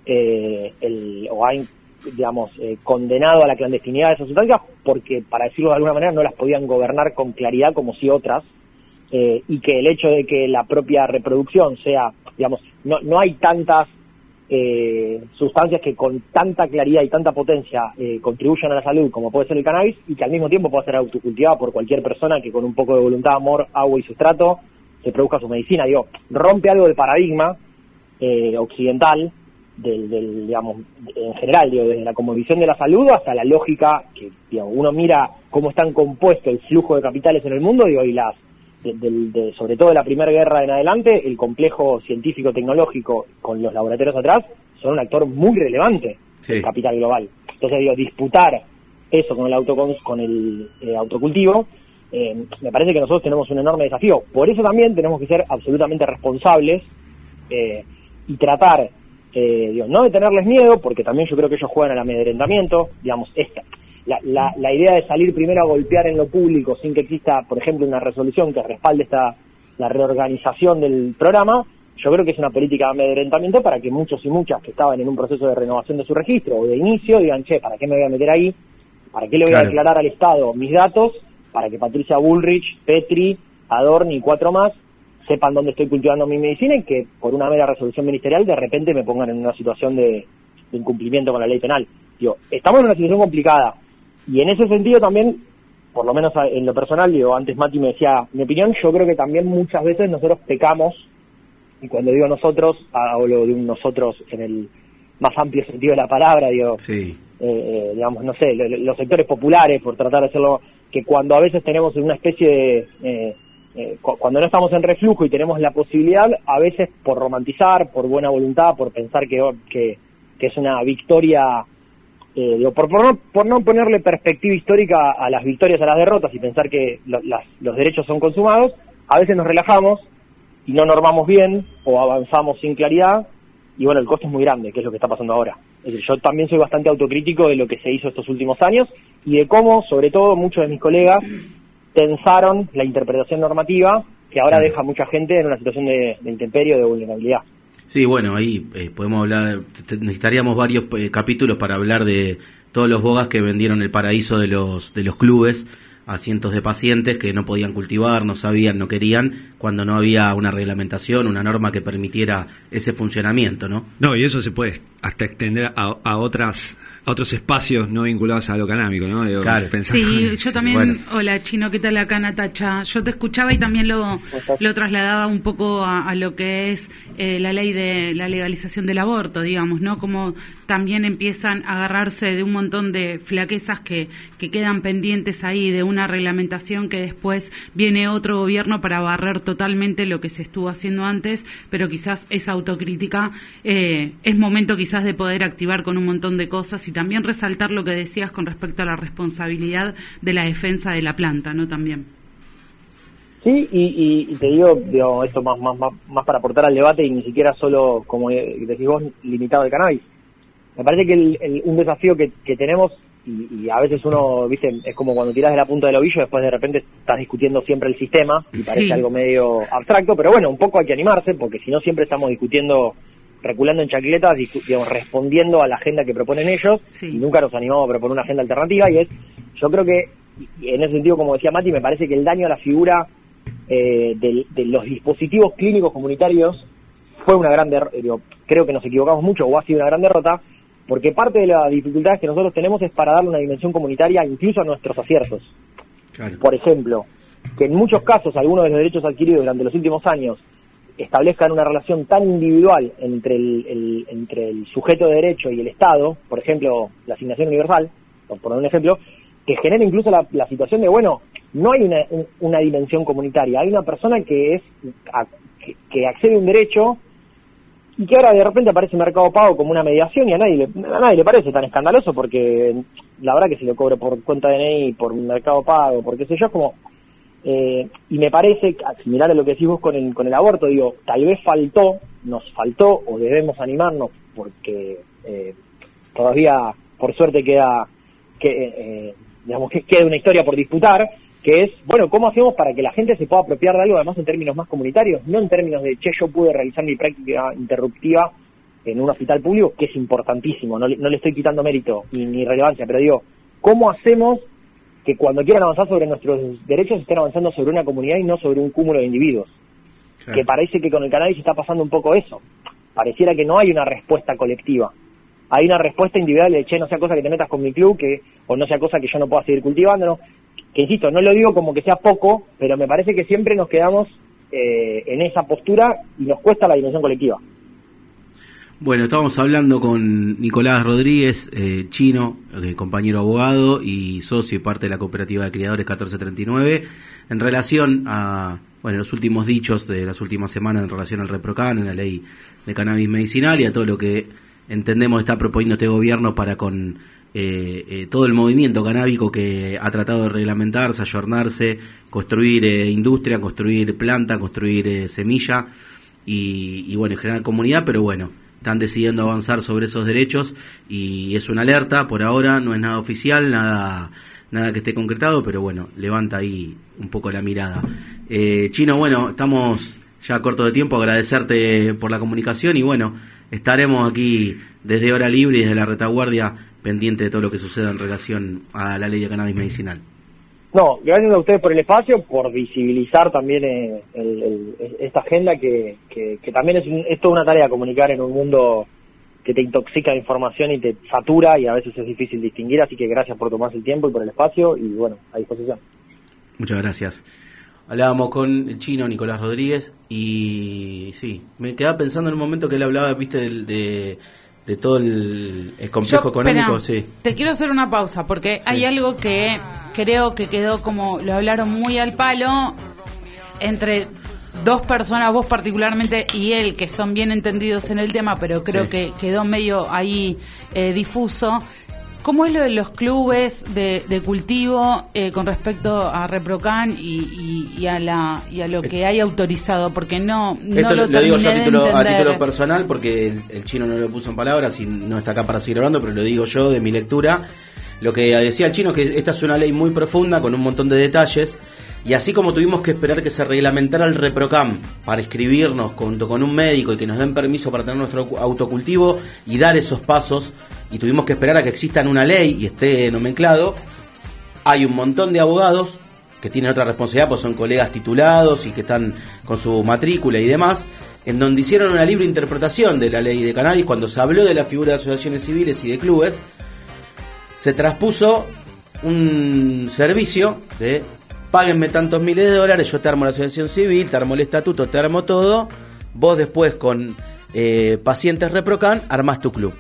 o han, digamos, condenado a la clandestinidad de esas sustancias, porque, para decirlo de alguna manera, no las podían gobernar con claridad como si otras, y que el hecho de que la propia reproducción sea, digamos, no hay tantas sustancias que con tanta claridad y tanta potencia contribuyan a la salud como puede ser el cannabis, y que al mismo tiempo pueda ser autocultivada por cualquier persona que con un poco de voluntad, amor, agua y sustrato se produzca su medicina. Digo, rompe algo del paradigma occidental del digamos, en general, digo, desde la cosmovisión de la salud hasta la lógica que, digamos, uno mira cómo están compuestos el flujo de capitales en el mundo, digo, y sobre todo de la Primera Guerra en adelante, el complejo científico-tecnológico con los laboratorios atrás son un actor muy relevante del capital global. Entonces, digo, disputar eso con el autocultivo, me parece que nosotros tenemos un enorme desafío. Por eso también tenemos que ser absolutamente responsables y tratar, digo, no de tenerles miedo, porque también yo creo que ellos juegan al amedrentamiento, digamos, la idea de salir primero a golpear en lo público sin que exista, por ejemplo, una resolución que respalde la reorganización del programa, yo creo que es una política de amedrentamiento para que muchos y muchas que estaban en un proceso de renovación de su registro o de inicio digan, che, ¿para qué me voy a meter ahí? ¿Para qué le voy a declarar al Estado mis datos? Para que Patricia Bullrich, Petri, Adorni y 4 más sepan dónde estoy cultivando mi medicina y que por una mera resolución ministerial de repente me pongan en una situación de incumplimiento con la ley penal. Digo, estamos en una situación complicada. Y en ese sentido también, por lo menos en lo personal, digo, antes Mati me decía mi opinión, yo creo que también muchas veces nosotros pecamos, y cuando digo nosotros, hablo de un nosotros en el más amplio sentido de la palabra, digo, digamos, no sé, los sectores populares, por tratar de hacerlo, que cuando a veces tenemos una especie cuando no estamos en reflujo y tenemos la posibilidad, a veces por romantizar, por buena voluntad, por pensar que es una victoria, por no ponerle perspectiva histórica a las victorias, a las derrotas y pensar que los derechos son consumados, a veces nos relajamos y no normamos bien o avanzamos sin claridad y bueno, el costo es muy grande, que es lo que está pasando ahora. Es decir, yo también soy bastante autocrítico de lo que se hizo estos últimos años y de cómo, sobre todo, muchos de mis colegas pensaron la interpretación normativa que ahora deja a mucha gente en una situación de intemperie o de vulnerabilidad. Sí, bueno, ahí podemos hablar, necesitaríamos varios capítulos para hablar de todos los bogas que vendieron el paraíso de los clubes a cientos de pacientes que no podían cultivar, no sabían, no querían, cuando no había una reglamentación, una norma que permitiera ese funcionamiento, ¿no? No, y eso se puede hasta extender a otros espacios no vinculados a lo canábico, ¿no? Digo, claro. Sí, yo también, bueno. Hola Chino, ¿qué tal acá Natacha? Yo te escuchaba y también lo trasladaba un poco a lo que es la ley de la legalización del aborto, digamos, ¿no? Como también empiezan a agarrarse de un montón de flaquezas que quedan pendientes ahí, de una reglamentación que después viene otro gobierno para barrer totalmente lo que se estuvo haciendo antes, pero quizás esa autocrítica es momento quizás de poder activar con un montón de cosas y también resaltar lo que decías con respecto a la responsabilidad de la defensa de la planta, ¿no? También. Sí, y te digo esto más para aportar al debate y ni siquiera solo, como decís vos, limitado al cannabis. Me parece que un desafío que tenemos, y a veces uno, viste, es como cuando tirás de la punta del ovillo, después de repente estás discutiendo siempre el sistema, y parece algo medio abstracto, pero bueno, un poco hay que animarse, porque si no siempre estamos discutiendo, reculando en chancletas, digamos, respondiendo a la agenda que proponen ellos, y nunca nos animamos a proponer una agenda alternativa, y yo creo que, en ese sentido, como decía Mati, me parece que el daño a la figura de los dispositivos clínicos comunitarios fue una gran derrota, creo que nos equivocamos mucho, o ha sido una gran derrota, porque parte de las dificultades que nosotros tenemos es para darle una dimensión comunitaria incluso a nuestros aciertos. Claro. Por ejemplo, que en muchos casos algunos de los derechos adquiridos durante los últimos años establezcan una relación tan individual entre el sujeto de derecho y el Estado, por ejemplo, la asignación universal, por poner un ejemplo, que genera incluso la situación de, bueno, no hay una dimensión comunitaria, hay una persona que accede a un derecho y que ahora de repente aparece Mercado Pago como una mediación y a nadie le parece tan escandaloso, porque la verdad que si lo cobro por cuenta de DNI, por Mercado Pago, por qué sé yo, como y me parece, similar a lo que decís vos con el aborto, digo, tal vez nos faltó o debemos animarnos, porque todavía por suerte queda una historia por disputar, que es, bueno, ¿cómo hacemos para que la gente se pueda apropiar de algo, además en términos más comunitarios? No en términos de, yo pude realizar mi práctica interruptiva en un hospital público, que es importantísimo, no le estoy quitando mérito ni relevancia, pero digo, ¿cómo hacemos que cuando quieran avanzar sobre nuestros derechos estén avanzando sobre una comunidad y no sobre un cúmulo de individuos? Claro. Que parece que con el cannabis está pasando un poco eso. Pareciera que no hay una respuesta colectiva. Hay una respuesta individual de, no sea cosa que te metas con mi club, o no sea cosa que yo no pueda seguir cultivando, ¿no? Que insisto, no lo digo como que sea poco, pero me parece que siempre nos quedamos en esa postura y nos cuesta la dimensión colectiva. Bueno, estábamos hablando con Nicolás Rodríguez, chino, compañero abogado y socio y parte de la cooperativa de criadores 1439, en relación a los últimos dichos de las últimas semanas en relación al ReproCan, en la ley de cannabis medicinal y a todo lo que entendemos está proponiendo este gobierno para con todo el movimiento canábico que ha tratado de reglamentarse, ayornarse, construir industria, construir planta, construir semilla y generar comunidad, pero bueno, están decidiendo avanzar sobre esos derechos y es una alerta. Por ahora no es nada oficial, nada que esté concretado, pero bueno, levanta ahí un poco la mirada. Chino, bueno, estamos ya corto de tiempo, agradecerte por la comunicación y bueno, estaremos aquí desde Hora Libre y desde la retaguardia pendiente de todo lo que suceda en relación a la ley de cannabis medicinal. No, gracias a ustedes por el espacio, por visibilizar también esta agenda que también es toda una tarea comunicar en un mundo que te intoxica de información y te satura y a veces es difícil distinguir, así que gracias por tomarse el tiempo y por el espacio y bueno, a disposición. Muchas gracias. Hablábamos con el chino Nicolás Rodríguez y sí, me quedaba pensando en un momento que él hablaba, viste, de todo el complejo económico. Sí. Te quiero hacer una pausa porque hay algo que creo que quedó como, lo hablaron muy al palo, entre dos personas, vos particularmente y él, que son bien entendidos en el tema, pero creo que quedó medio ahí difuso. ¿Cómo es lo de los clubes de cultivo con respecto a ReproCan y a lo que hay autorizado? Porque no esto lo digo yo a entender. título personal, porque el chino no lo puso en palabras y no está acá para seguir hablando, pero lo digo yo de mi lectura. Lo que decía el chino es que esta es una ley muy profunda con un montón de detalles. Y así como tuvimos que esperar que se reglamentara el ReproCan para inscribirnos junto con un médico y que nos den permiso para tener nuestro autocultivo y dar esos pasos, y tuvimos que esperar a que exista una ley y esté nomenclado, hay un montón de abogados que tienen otra responsabilidad, pues son colegas titulados y que están con su matrícula y demás, en donde hicieron una libre interpretación de la ley de cannabis. Cuando se habló de la figura de asociaciones civiles y de clubes, se traspuso un servicio de: páguenme tantos miles de dólares, yo te armo la asociación civil, te armo el estatuto, te armo todo, vos después con pacientes ReproCan armás tu club.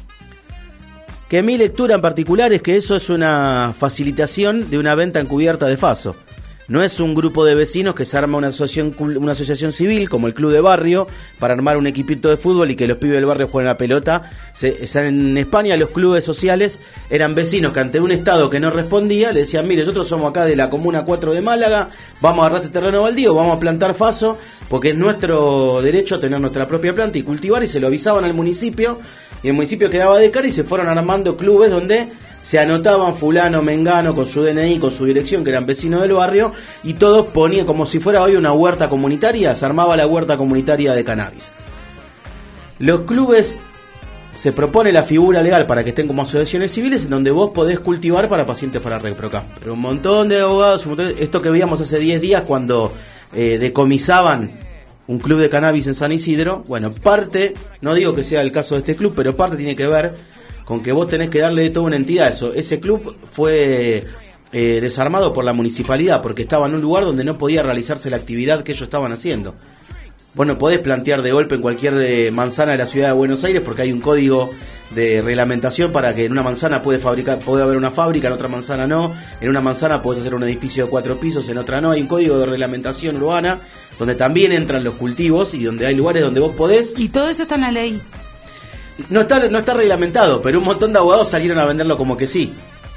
Que mi lectura en particular es que eso es una facilitación de una venta encubierta de Faso. No es un grupo de vecinos que se arma una asociación civil como el club de barrio para armar un equipito de fútbol y que los pibes del barrio jueguen a pelota. En España los clubes sociales eran vecinos que ante un Estado que no respondía le decían: mire, nosotros somos acá de la Comuna 4 de Málaga, vamos a agarrar este terreno baldío, vamos a plantar Faso porque es nuestro derecho tener nuestra propia planta y cultivar, y se lo avisaban al municipio y el municipio quedaba de cara y se fueron armando clubes donde se anotaban fulano, mengano, con su DNI, con su dirección, que eran vecinos del barrio, y todos ponían, como si fuera hoy una huerta comunitaria, se armaba la huerta comunitaria de cannabis. Los clubes, se propone la figura legal para que estén como asociaciones civiles, en donde vos podés cultivar para pacientes para ReproCan. Pero un montón de abogados, esto que veíamos hace 10 días cuando decomisaban un club de cannabis en San Isidro, bueno, parte, no digo que sea el caso de este club, pero parte tiene que ver con que vos tenés que darle toda una entidad a eso. Ese club fue desarmado por la municipalidad porque estaba en un lugar donde no podía realizarse la actividad que ellos estaban haciendo. Vos no podés plantear de golpe en cualquier manzana de la ciudad de Buenos Aires porque hay un código de reglamentación para que en una manzana puede haber una fábrica, en otra manzana no, en una manzana podés hacer un edificio de 4 pisos, en otra no. Hay un código de reglamentación urbana donde también entran los cultivos y donde hay lugares donde vos podés. Y todo eso está en la ley. No está reglamentado, pero un montón de abogados salieron a venderlo como que sí.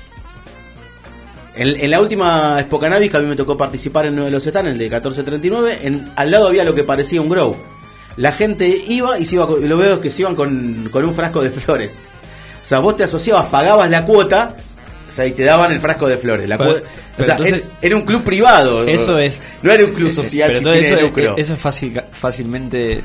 En la última Expo Cannabis, que a mí me tocó participar en uno de los stands, el de 1439, al lado había lo que parecía un grow. La gente iba y lo veo que se iban con un frasco de flores. O sea, vos te asociabas, pagabas la cuota, o sea, y te daban el frasco de flores. O sea, entonces, era un club privado. Eso es. No era un club social sin fines de lucro. Eso es fácilmente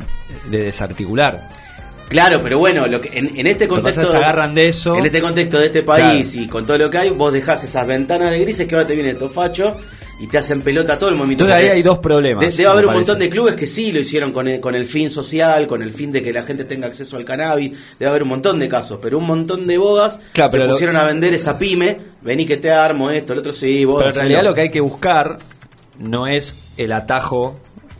de desarticular. Claro, pero bueno, lo que en este contexto se agarran de eso. En este contexto de este país, claro, y con todo lo que hay, vos dejás esas ventanas de grises que ahora te viene el tofacho y te hacen pelota todo el movimiento. Entonces ahí hay dos problemas. Debe haber un montón de clubes que sí lo hicieron con el fin social, con el fin de que la gente tenga acceso al cannabis. Debe haber un montón de casos, pero un montón de bogas se pusieron a vender esa pyme. Vení que te armo esto, el otro sí, vos. Pero en realidad lo que hay que buscar no es el atajo,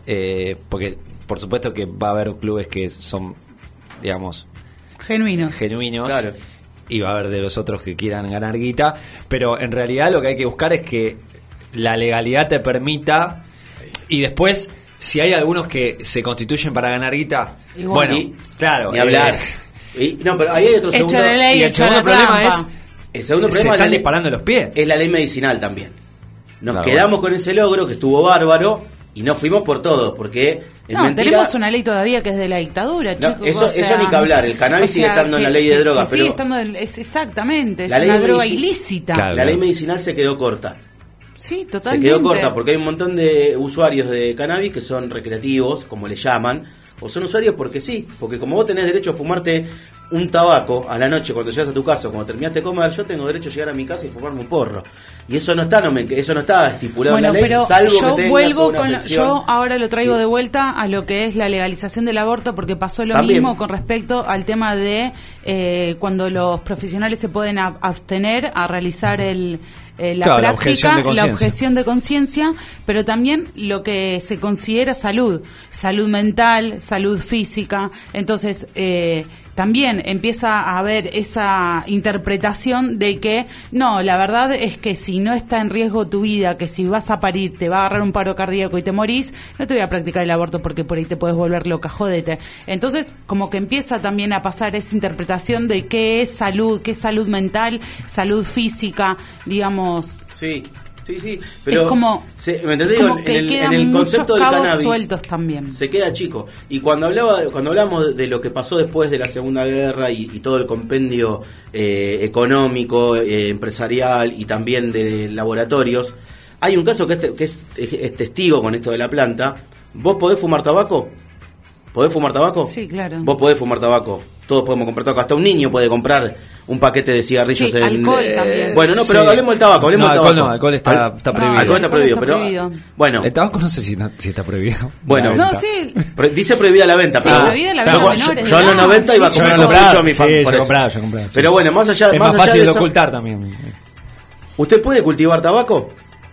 porque por supuesto que va a haber clubes que son, digamos, genuinos, claro, y va a haber de los otros que quieran ganar guita, pero en realidad lo que hay que buscar es que la legalidad te permita, y después si hay algunos que se constituyen para ganar guita, bueno, claro, ni hablar. No, pero ahí hay otro segundo, y el segundo problema el segundo problema se están disparando los pies. Es la ley medicinal también. Nos quedamos con ese logro que estuvo bárbaro y no fuimos por todo, porque es mentira. Tenemos una ley todavía que es de la dictadura, chicos. Eso ni que hablar, el cannabis sigue estando en la ley de drogas. Sigue estando, exactamente, es una droga ilícita. Claro, la ley medicinal se quedó corta. Sí, totalmente. Se quedó corta porque hay un montón de usuarios de cannabis que son recreativos, como le llaman, o son usuarios porque sí, porque como vos tenés derecho a fumarte un tabaco a la noche cuando llegas a tu casa, cuando terminaste de comer, yo tengo derecho a llegar a mi casa y fumarme un porro. Y eso no está estipulado en la ley, pero salvo yo que tengas vuelvo una afección. Yo ahora lo traigo de vuelta a lo que es la legalización del aborto, porque pasó lo mismo con respecto al tema de cuando los profesionales se pueden abstener a realizar la práctica, la objeción de conciencia, pero también lo que se considera salud mental, salud física. Entonces, también empieza a haber esa interpretación de que no, la verdad es que si no está en riesgo tu vida, que si vas a parir te va a agarrar un paro cardíaco y te morís, no te voy a practicar el aborto porque por ahí te puedes volver loca, jódete. Entonces, como que empieza también a pasar esa interpretación de qué es salud mental, salud física, digamos. Sí, pero es como, ¿me entendés? Como que en el concepto del cannabis sueltos también. se queda chico. Y cuando hablamos de lo que pasó después de la Segunda Guerra y todo el compendio económico, empresarial y también de laboratorios, hay un caso que es testigo con esto de la planta. ¿Vos podés fumar tabaco? ¿Podés fumar tabaco? Sí, claro. Vos podés fumar tabaco. Todos podemos comprar tabaco. Hasta un niño puede comprar un paquete de cigarrillos. Sí, alcohol también. Bueno, no, pero hablemos del tabaco. Alcohol está prohibido. Alcohol está prohibido, pero bueno. El tabaco no sé si está prohibido. Bueno, no, sí. Dice prohibida la venta, pero prohibida la venta menores. Yo en los 90 iba a comprar mucho a mi familia. Yo compraba. Pero bueno, más allá es más fácil de ocultar también. ¿Usted puede cultivar tabaco?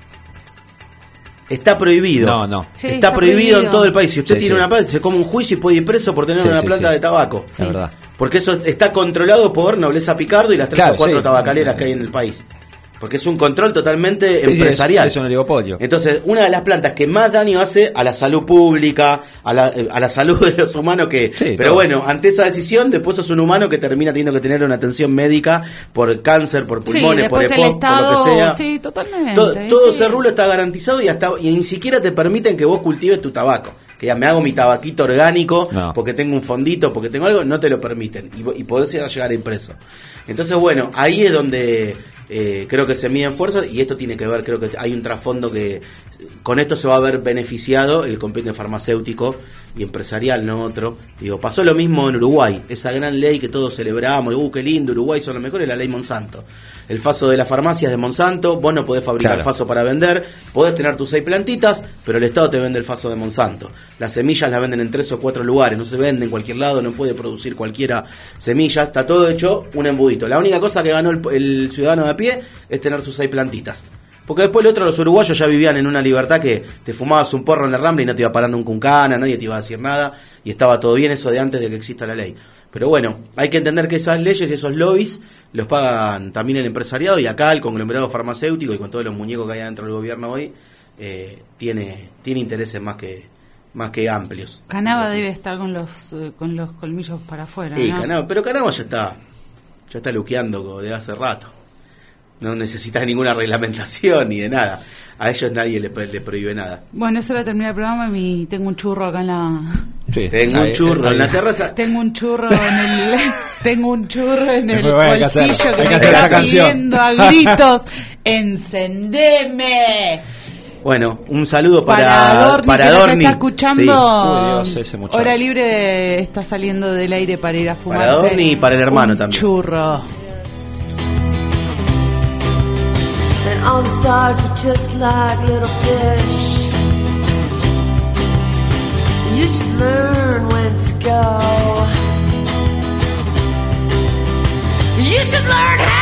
Está prohibido. No. Sí, está prohibido en todo el país. Si usted tiene una planta, se come un juicio y puede ir preso por tener una planta de tabaco. La verdad. Porque eso está controlado por Nobleza Picardo y las 3 o 4 tabacaleras que hay en el país. Porque es un control totalmente empresarial. Es un oligopolio. Entonces, una de las plantas que más daño hace a la salud pública, a la salud de los humanos pero bueno, ante esa decisión, después sos un humano que termina teniendo que tener una atención médica por cáncer, por pulmones, por EPOC, por lo que sea. Sí, totalmente. Todo ese rulo está garantizado y ni siquiera te permiten que vos cultives tu tabaco. Que ya me hago mi tabaquito orgánico porque tengo un fondito, porque tengo algo, no te lo permiten. Y podés llegar a ir preso. Entonces, bueno, ahí es donde creo que se miden fuerzas y esto tiene que ver, creo que hay un trasfondo que con esto se va a ver beneficiado el compendio farmacéutico y empresarial, no otro. Digo, pasó lo mismo en Uruguay, esa gran ley que todos celebramos, qué lindo, Uruguay son los mejores, la ley Monsanto. El faso de las farmacias de Monsanto, vos no podés fabricar faso para vender, podés tener tus 6 plantitas, pero el Estado te vende el faso de Monsanto. Las semillas las venden en 3 o 4 lugares, no se venden en cualquier lado, no puede producir cualquiera semillas, está todo hecho un embudito. La única cosa que ganó el ciudadano de a pie es tener sus 6 plantitas. Porque después los uruguayos ya vivían en una libertad que te fumabas un porro en la Rambla y no te iba a parar nunca un cana, nadie te iba a decir nada, y estaba todo bien, eso de antes de que exista la ley. Pero bueno, hay que entender que esas leyes y esos lobbies los pagan también el empresariado, y acá el conglomerado farmacéutico y con todos los muñecos que hay dentro del gobierno hoy tiene intereses más que amplios. Canava debe estar con los colmillos para afuera, sí, ¿no? Pero Canava ya está luqueando desde hace rato. No necesitas ninguna reglamentación ni de nada. A ellos nadie le prohíbe nada. Bueno, eso era terminar el programa y tengo un churro acá en la... Sí. Tengo un churro en la terraza. Tengo un churro en el bolsillo que me está pidiendo a gritos. ¡Encendeme! Bueno, un saludo para Dorni. Que nos está escuchando. Sí. Dios, Hora Libre está saliendo del aire para ir a fumar. Para Dorni y para el hermano también. Churro. And all the stars are just like little fish. You should learn when to go. You should learn how